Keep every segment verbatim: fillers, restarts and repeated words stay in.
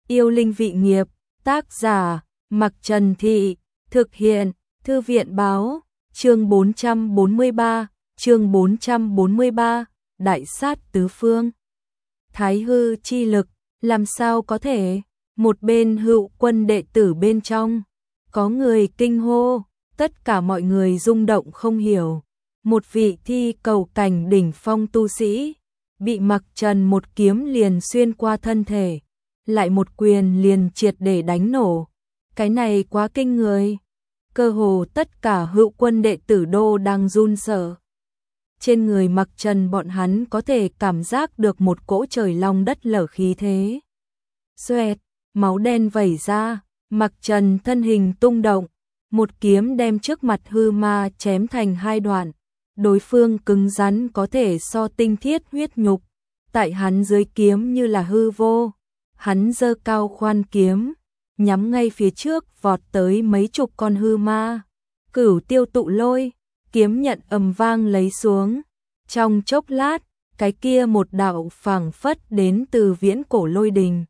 Yêu linh vị nghiệp, tác giả, Mặc Trần Thị, thực hiện, Thư viện báo, chương bốn trăm bốn mươi ba, chương bốn trăm bốn mươi ba, Đại sát tứ phương. Thái hư chi lực, làm sao có thể? Một bên Hữu Quân đệ tử bên trong, có người kinh hô, tất cả mọi người rung động không hiểu. Một vị thi cầu cảnh đỉnh phong tu sĩ, bị Mặc Trần một kiếm liền xuyên qua thân thể, lại một quyền liền triệt để đánh nổ. Cái này quá kinh người. Cơ hồ tất cả Hữu Quân đệ tử đô đang run sợ. Trên người Mặc Trần bọn hắn có thể cảm giác được một cỗ trời long đất lở khí thế. Xoẹt, máu đen vẩy ra, Mặc Trần thân hình tung động, một kiếm đem trước mặt hư ma chém thành hai đoạn. Đối phương cứng rắn có thể so tinh thiết huyết nhục, tại hắn dưới kiếm như là hư vô. Hắn giơ cao khoan kiếm, nhắm ngay phía trước vọt tới mấy chục con hư ma. Cửu tiêu tụ lôi, kiếm nhận ầm vang lấy xuống. Trong chốc lát, cái kia một đạo phảng phất đến từ viễn cổ lôi đình.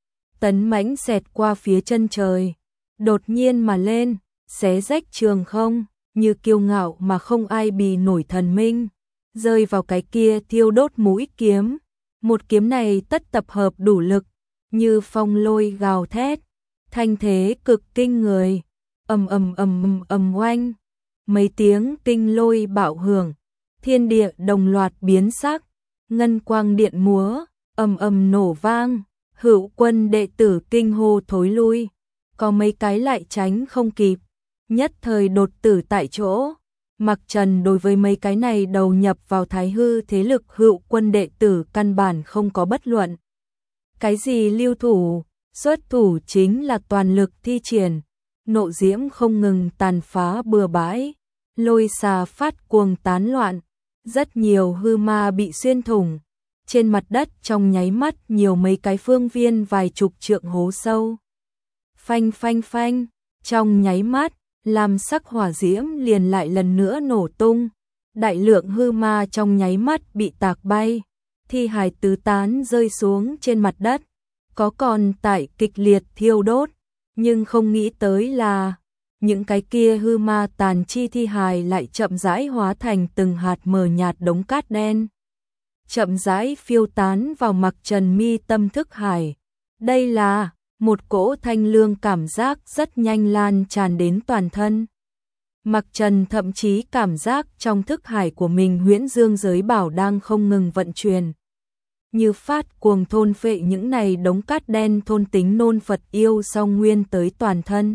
Tấn mãnh xẹt qua phía chân trời, đột nhiên mà lên, xé rách trường không, như kiêu ngạo mà không ai bì nổi thần minh, rơi vào cái kia thiêu đốt mũi kiếm. Một kiếm này tất tập hợp đủ lực, như phong lôi gào thét, thanh thế cực kinh người, ầm ầm ầm ầm ầm oanh, mấy tiếng kinh lôi bạo hưởng, thiên địa đồng loạt biến sắc, ngân quang điện múa, ầm ầm nổ vang. Hữu Quân đệ tử kinh hô thối lui, có mấy cái lại tránh không kịp, nhất thời đột tử tại chỗ. Mặc Trần đối với mấy cái này đầu nhập vào thái hư thế lực Hữu Quân đệ tử căn bản không có bất luận. Cái gì lưu thủ, xuất thủ chính là toàn lực thi triển, nộ diễm không ngừng tàn phá bừa bãi, lôi xà phát cuồng tán loạn, rất nhiều hư ma bị xuyên thủng. Trên mặt đất trong nháy mắt nhiều mấy cái phương viên vài chục trượng hố sâu. Phanh phanh phanh, trong nháy mắt, làm sắc hỏa diễm liền lại lần nữa nổ tung. Đại lượng hư ma trong nháy mắt bị tạc bay, thi hài tứ tán rơi xuống trên mặt đất. Có còn tại kịch liệt thiêu đốt, nhưng không nghĩ tới là những cái kia hư ma tàn chi thi hài lại chậm rãi hóa thành từng hạt mờ nhạt đống cát đen, chậm rãi phiêu tán vào Mặc Trần mi tâm thức hải. Đây là một cỗ thanh lương cảm giác rất nhanh lan tràn đến toàn thân. Mặc Trần thậm chí cảm giác trong thức hải của mình huyễn dương giới bảo đang không ngừng vận chuyển, như phát cuồng thôn phệ những này đống cát đen thôn tính nôn Phật yêu song nguyên tới toàn thân.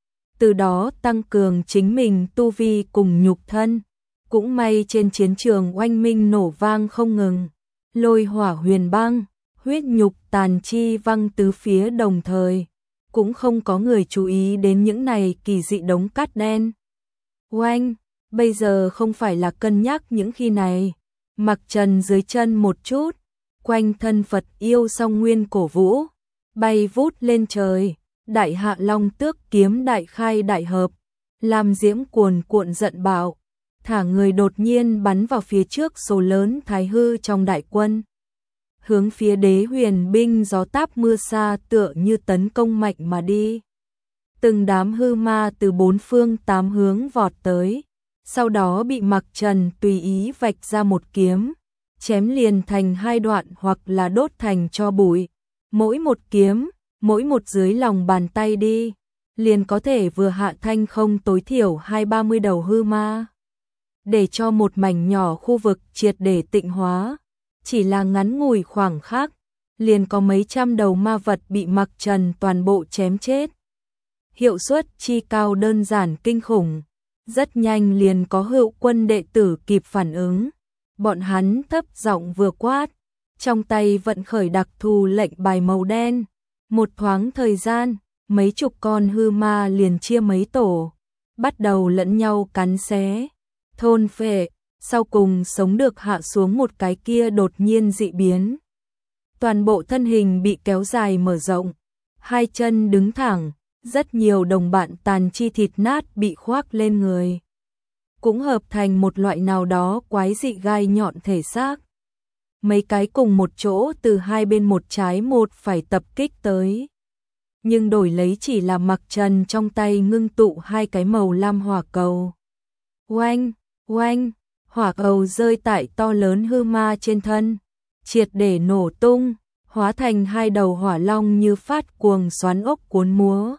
Từ đó tăng cường chính mình tu vi cùng nhục thân. Cũng may trên chiến trường oanh minh nổ vang không ngừng, lôi hỏa huyền băng, huyết nhục tàn chi văng tứ phía đồng thời. Cũng không có người chú ý đến những này kỳ dị đống cát đen. Oanh, bây giờ không phải là cân nhắc những khi này. Mặc Trần dưới chân một chút, quanh thân Phật yêu song nguyên cổ vũ, bay vút lên trời, đại hạ long tước kiếm đại khai đại hợp, làm diễm cuồn cuộn giận bạo, thả người đột nhiên bắn vào phía trước số lớn thái hư trong đại quân. Hướng phía đế huyền binh gió táp mưa xa tựa như tấn công mạnh mà đi. Từng đám hư ma từ bốn phương tám hướng vọt tới, sau đó bị Mặc Trần tùy ý vạch ra một kiếm, chém liền thành hai đoạn hoặc là đốt thành tro bụi. Mỗi một kiếm, mỗi một dưới lòng bàn tay đi, liền có thể vừa hạ thanh không tối thiểu hai ba mươi đầu hư ma, để cho một mảnh nhỏ khu vực triệt để tịnh hóa. Chỉ là ngắn ngủi khoảng khắc, liền có mấy trăm đầu ma vật bị Mặc Trần toàn bộ chém chết. Hiệu suất chi cao đơn giản kinh khủng, rất nhanh liền có Hữu Quân đệ tử kịp phản ứng. Bọn hắn thấp giọng vừa quát, trong tay vận khởi đặc thù lệnh bài màu đen. Một thoáng thời gian, mấy chục con hư ma liền chia mấy tổ, bắt đầu lẫn nhau cắn xé, thôn phệ, sau cùng sống được hạ xuống một cái kia đột nhiên dị biến. Toàn bộ thân hình bị kéo dài mở rộng, hai chân đứng thẳng, rất nhiều đồng bạn tàn chi thịt nát bị khoác lên người, cũng hợp thành một loại nào đó quái dị gai nhọn thể xác. Mấy cái cùng một chỗ từ hai bên một trái một phải tập kích tới. nhưng đổi lấy chỉ là Mặc Trần trong tay ngưng tụ hai cái màu lam hỏa cầu. Oanh, oanh, hỏa cầu rơi tại to lớn hư ma trên thân, triệt để nổ tung, hóa thành hai đầu hỏa long như phát cuồng xoắn ốc cuốn múa.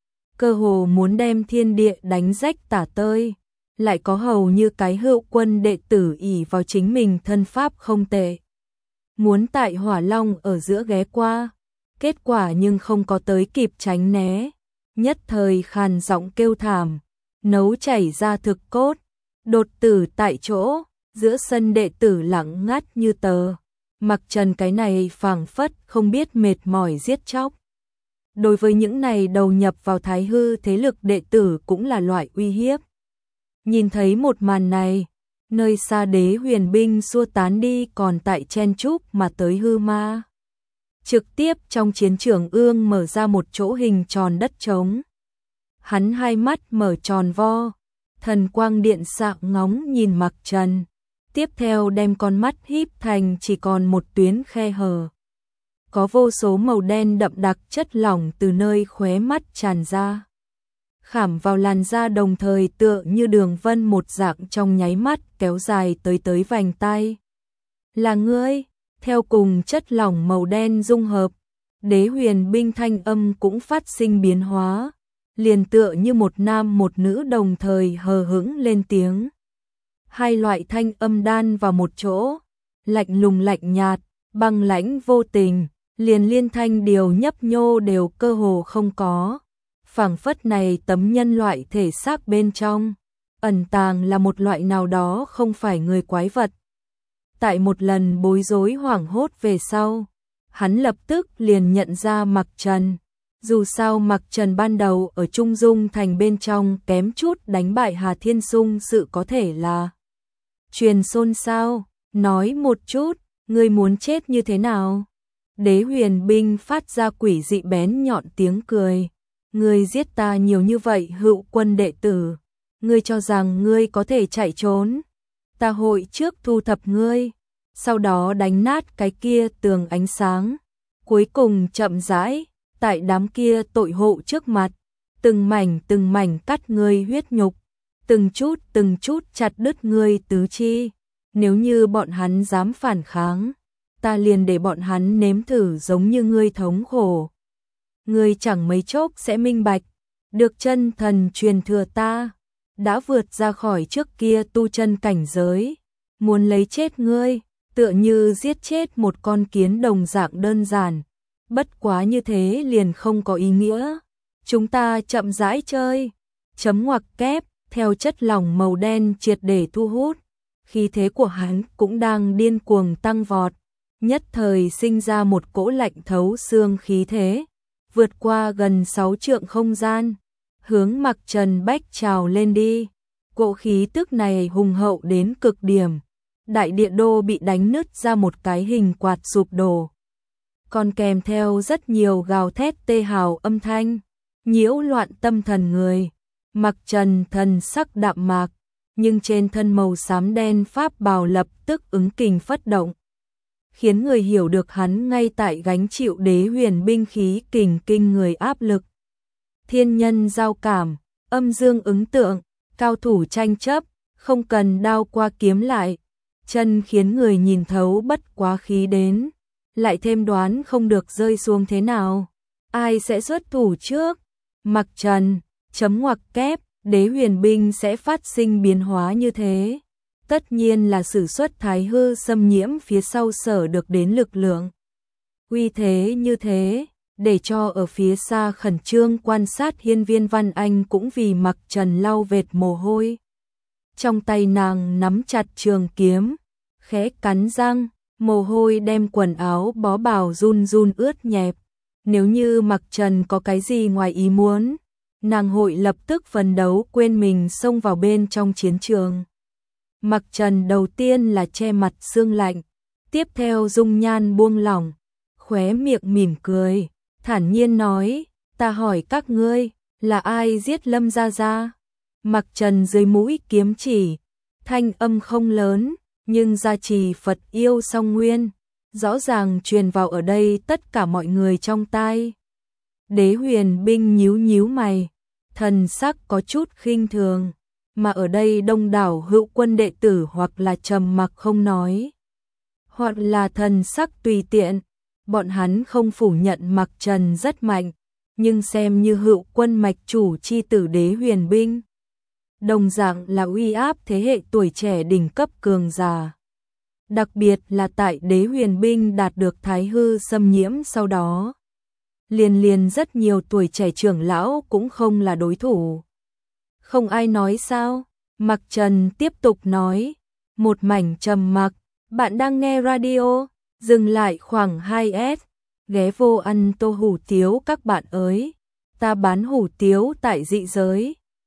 Cơ hồ muốn đem thiên địa đánh rách tả tơi, lại có hầu như cái hữu quân đệ tử ỷ vào chính mình thân pháp không tệ. Muốn tại hỏa long ở giữa ghé qua, kết quả nhưng không có tới kịp tránh né, nhất thời khàn giọng kêu thảm, nấu chảy ra thực cốt, đột tử tại chỗ, giữa sân đệ tử lặng ngắt như tờ. Mặc Trần cái này phảng phất không biết mệt mỏi giết chóc. Đối với những này đầu nhập vào thái hư thế lực đệ tử cũng là loại uy hiếp. Nhìn thấy một màn này, nơi xa đế huyền binh xua tán đi còn tại chen chúc mà tới hư ma. Trực tiếp trong chiến trường ương mở ra một chỗ hình tròn đất trống. Hắn hai mắt mở tròn vo, thần quang điện xạ ngóng nhìn Mặc Trần. Tiếp theo đem con mắt híp thành chỉ còn một tuyến khe hở. Có vô số màu đen đậm đặc chất lỏng từ nơi khóe mắt tràn ra. Khảm vào làn da đồng thời tựa như đường vân một dạng trong nháy mắt kéo dài tới tới vành tay. Là ngươi, theo cùng chất lỏng màu đen dung hợp, đế huyền binh thanh âm cũng phát sinh biến hóa, liền tựa như một nam một nữ đồng thời hờ hững lên tiếng. Hai loại thanh âm đan vào một chỗ, lạnh lùng lạnh nhạt, băng lãnh vô tình, liền liên thanh điều nhấp nhô đều cơ hồ không có. Phảng phất này tấm nhân loại thể xác bên trong, ẩn tàng là một loại nào đó không phải người quái vật. Tại một lần bối rối hoảng hốt về sau, hắn lập tức liền nhận ra Mặc Trần. Dù sao Mặc Trần ban đầu ở Trung Dung thành bên trong kém chút đánh bại Hà Thiên Sung, sự có thể là truyền xôn xao, nói một chút, ngươi muốn chết như thế nào? Đế huyền binh phát ra quỷ dị bén nhọn tiếng cười. Ngươi giết ta nhiều như vậy hữu quân đệ tử, ngươi cho rằng ngươi có thể chạy trốn? Ta hội trước thu thập ngươi, sau đó đánh nát cái kia tường ánh sáng, cuối cùng chậm rãi, tại đám kia tội hộ trước mặt, từng mảnh từng mảnh cắt ngươi huyết nhục, từng chút từng chút chặt đứt ngươi tứ chi. Nếu như bọn hắn dám phản kháng, ta liền để bọn hắn nếm thử giống như ngươi thống khổ. Ngươi chẳng mấy chốc sẽ minh bạch, được chân thần truyền thừa ta, đã vượt ra khỏi trước kia tu chân cảnh giới, muốn lấy chết ngươi, tựa như giết chết một con kiến đồng dạng đơn giản, bất quá như thế liền không có ý nghĩa. Chúng ta chậm rãi chơi, chấm ngoặc kép, theo chất lỏng màu đen triệt để thu hút, khí thế của hắn cũng đang điên cuồng tăng vọt, nhất thời sinh ra một cỗ lạnh thấu xương khí thế, vượt qua gần sáu trượng không gian, hướng Mặc Trần bách trào lên đi. Cỗ khí tức này hùng hậu đến cực điểm, đại địa đô bị đánh nứt ra một cái hình quạt sụp đổ, còn kèm theo rất nhiều gào thét tê hào âm thanh, nhiễu loạn tâm thần người. Mặc Trần thần sắc đạm mạc, nhưng trên thân màu xám đen pháp bào lập tức ứng kình phất động, khiến người hiểu được hắn ngay tại gánh chịu đế huyền binh khí kình kinh người áp lực. Thiên nhân giao cảm, âm dương ứng tượng, cao thủ tranh chấp, không cần đao qua kiếm lại, chân khiến người nhìn thấu bất quá khí đến, lại thêm đoán không được rơi xuống thế nào. Ai sẽ xuất thủ trước? Mặc Trần, chấm ngoặc kép, đế huyền binh sẽ phát sinh biến hóa như thế. Tất nhiên là sử xuất thái hư xâm nhiễm phía sau sở được đến lực lượng. Uy thế như thế, để cho ở phía xa khẩn trương quan sát hiên viên Văn Anh cũng vì Mặc Trần lau vệt mồ hôi. Trong tay nàng nắm chặt trường kiếm, khẽ cắn răng, mồ hôi đem quần áo bó bào run run ướt nhẹp. Nếu như Mặc Trần có cái gì ngoài ý muốn, nàng hội lập tức phấn đấu quên mình xông vào bên trong chiến trường. Mặc Trần đầu tiên là che mặt sương lạnh, tiếp theo dung nhan buông lỏng, khóe miệng mỉm cười, thản nhiên nói, ta hỏi các ngươi, là ai giết Lâm Gia Gia? Mặc Trần dưới mũi kiếm chỉ, thanh âm không lớn, nhưng gia trì Phật yêu song nguyên, rõ ràng truyền vào ở đây tất cả mọi người trong tai. Đế Huyền Binh nhíu nhíu mày, thần sắc có chút khinh thường, mà ở đây đông đảo hữu quân đệ tử hoặc là trầm mặc không nói, hoặc là thần sắc tùy tiện, bọn hắn không phủ nhận Mặc Trần rất mạnh, nhưng xem như hữu quân mạch chủ chi tử Đế Huyền Binh, đồng dạng là uy áp thế hệ tuổi trẻ đỉnh cấp cường giả. Đặc biệt là tại Đế Huyền Binh đạt được thái hư xâm nhiễm sau đó, liền liền rất nhiều tuổi trẻ trưởng lão cũng không là đối thủ. Không ai nói sao? Mặc Trần tiếp tục nói, một mảnh trầm mặc, bạn đang nghe radio, dừng lại khoảng hai S, ghé vô ăn tô hủ tiếu các bạn ơi, ta bán hủ tiếu tại dị giới.